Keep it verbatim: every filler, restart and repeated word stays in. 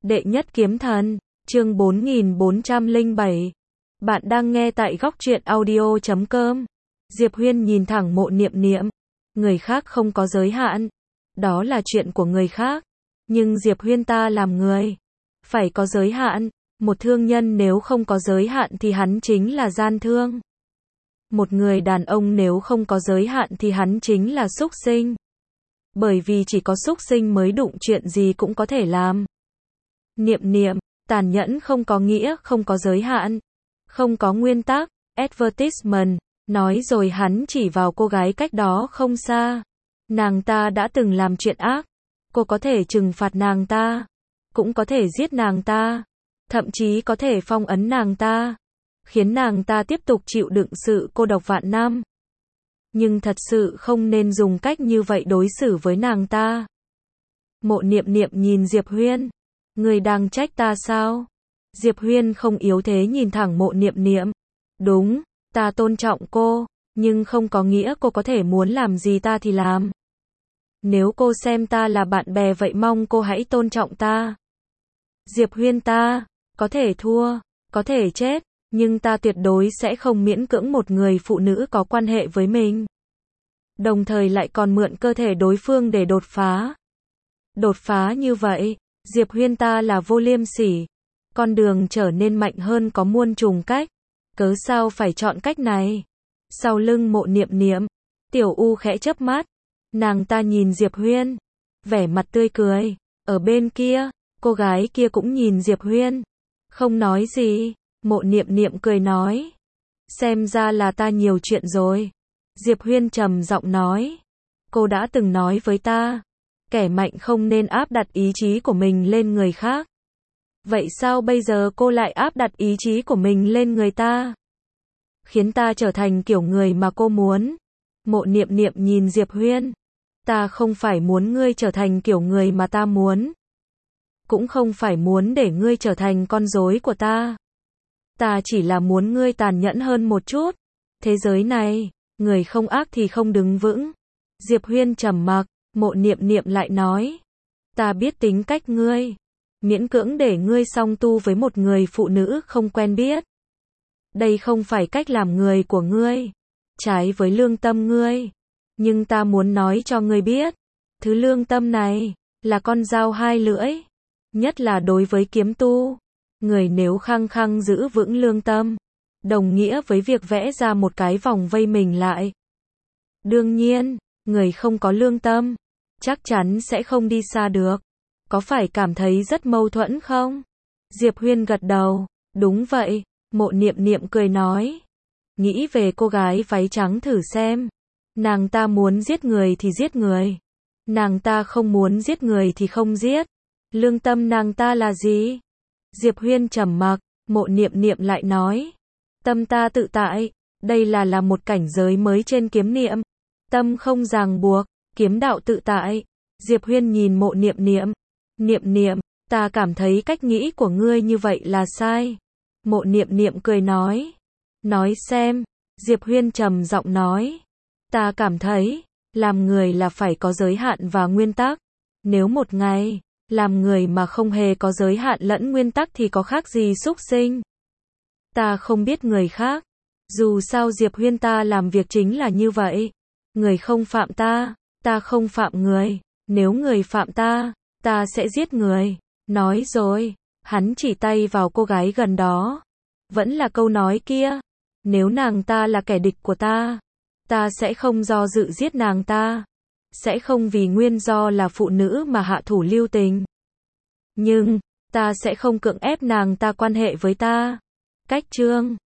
Đệ nhất kiếm thần, chương bốn nghìn bốn trăm lẻ bảy. Bạn đang nghe tại góc truyện audio chấm com. Diệp Huyên nhìn thẳng Mộ Niệm Niệm. Người khác không có giới hạn. Đó là chuyện của người khác. Nhưng Diệp Huyên ta làm người. Phải có giới hạn. Một thương nhân nếu không có giới hạn thì hắn chính là gian thương. Một người đàn ông nếu không có giới hạn thì hắn chính là súc sinh. Bởi vì chỉ có súc sinh mới đụng chuyện gì cũng có thể làm. Niệm Niệm, tàn nhẫn không có nghĩa không có giới hạn. Không có nguyên tắc, advertisement, nói rồi hắn chỉ vào cô gái cách đó không xa. Nàng ta đã từng làm chuyện ác. Cô có thể trừng phạt nàng ta. Cũng có thể giết nàng ta. Thậm chí có thể phong ấn nàng ta. Khiến nàng ta tiếp tục chịu đựng sự cô độc vạn năm. Nhưng thật sự không nên dùng cách như vậy đối xử với nàng ta. Mộ Niệm Niệm nhìn Diệp Huyên. Người đang trách ta sao? Diệp Huyên không yếu thế nhìn thẳng Mộ Niệm Niệm. Đúng, ta tôn trọng cô, nhưng không có nghĩa cô có thể muốn làm gì ta thì làm. Nếu cô xem ta là bạn bè vậy mong cô hãy tôn trọng ta. Diệp Huyên ta, có thể thua, có thể chết, nhưng ta tuyệt đối sẽ không miễn cưỡng một người phụ nữ có quan hệ với mình. Đồng thời lại còn mượn cơ thể đối phương để đột phá. Đột phá như vậy, Diệp Huyên ta là vô liêm sỉ. Con đường trở nên mạnh hơn có muôn trùng cách. Cớ sao phải chọn cách này? Sau lưng Mộ Niệm Niệm, Tiểu U khẽ chớp mắt. Nàng ta nhìn Diệp Huyên, vẻ mặt tươi cười. Ở bên kia, cô gái kia cũng nhìn Diệp Huyên. Không nói gì, Mộ Niệm Niệm cười nói. Xem ra là ta nhiều chuyện rồi. Diệp Huyên trầm giọng nói. Cô đã từng nói với ta. Kẻ mạnh không nên áp đặt ý chí của mình lên người khác. Vậy sao bây giờ cô lại áp đặt ý chí của mình lên người ta? Khiến ta trở thành kiểu người mà cô muốn. Mộ Niệm Niệm nhìn Diệp Huyên. Ta không phải muốn ngươi trở thành kiểu người mà ta muốn. Cũng không phải muốn để ngươi trở thành con rối của ta. Ta chỉ là muốn ngươi tàn nhẫn hơn một chút. Thế giới này, người không ác thì không đứng vững. Diệp Huyên trầm mặc. Mộ Niệm Niệm lại nói. Ta biết tính cách ngươi. Miễn cưỡng để ngươi song tu với một người phụ nữ không quen biết. Đây không phải cách làm người của ngươi. Trái với lương tâm ngươi. Nhưng ta muốn nói cho ngươi biết. Thứ lương tâm này, là con dao hai lưỡi. Nhất là đối với kiếm tu. Người nếu khăng khăng giữ vững lương tâm. Đồng nghĩa với việc vẽ ra một cái vòng vây mình lại. Đương nhiên, người không có lương tâm. Chắc chắn sẽ không đi xa được. Có phải cảm thấy rất mâu thuẫn không? Diệp Huyên gật đầu. Đúng vậy. Mộ Niệm Niệm cười nói. Nghĩ về cô gái váy trắng thử xem. Nàng ta muốn giết người thì giết người. Nàng ta không muốn giết người thì không giết. Lương tâm nàng ta là gì? Diệp Huyên trầm mặc. Mộ Niệm Niệm lại nói. Tâm ta tự tại. Đây là là một cảnh giới mới trên kiếm niệm. Tâm không ràng buộc. Kiếm đạo tự tại. Diệp Huyên nhìn Mộ Niệm Niệm. Niệm Niệm, ta cảm thấy cách nghĩ của ngươi như vậy là sai. Mộ Niệm Niệm cười nói. Nói xem. Diệp Huyên trầm giọng nói. Ta cảm thấy, làm người là phải có giới hạn và nguyên tắc. Nếu một ngày, làm người mà không hề có giới hạn lẫn nguyên tắc thì có khác gì súc sinh. Ta không biết người khác. Dù sao Diệp Huyên ta làm việc chính là như vậy. Người không phạm ta, ta không phạm người. Nếu người phạm ta, ta sẽ giết người. Nói rồi, hắn chỉ tay vào cô gái gần đó. Vẫn là câu nói kia. Nếu nàng ta là kẻ địch của ta, ta sẽ không do dự giết nàng ta. Sẽ không vì nguyên do là phụ nữ mà hạ thủ lưu tình. Nhưng, ta sẽ không cưỡng ép nàng ta quan hệ với ta. Cách chương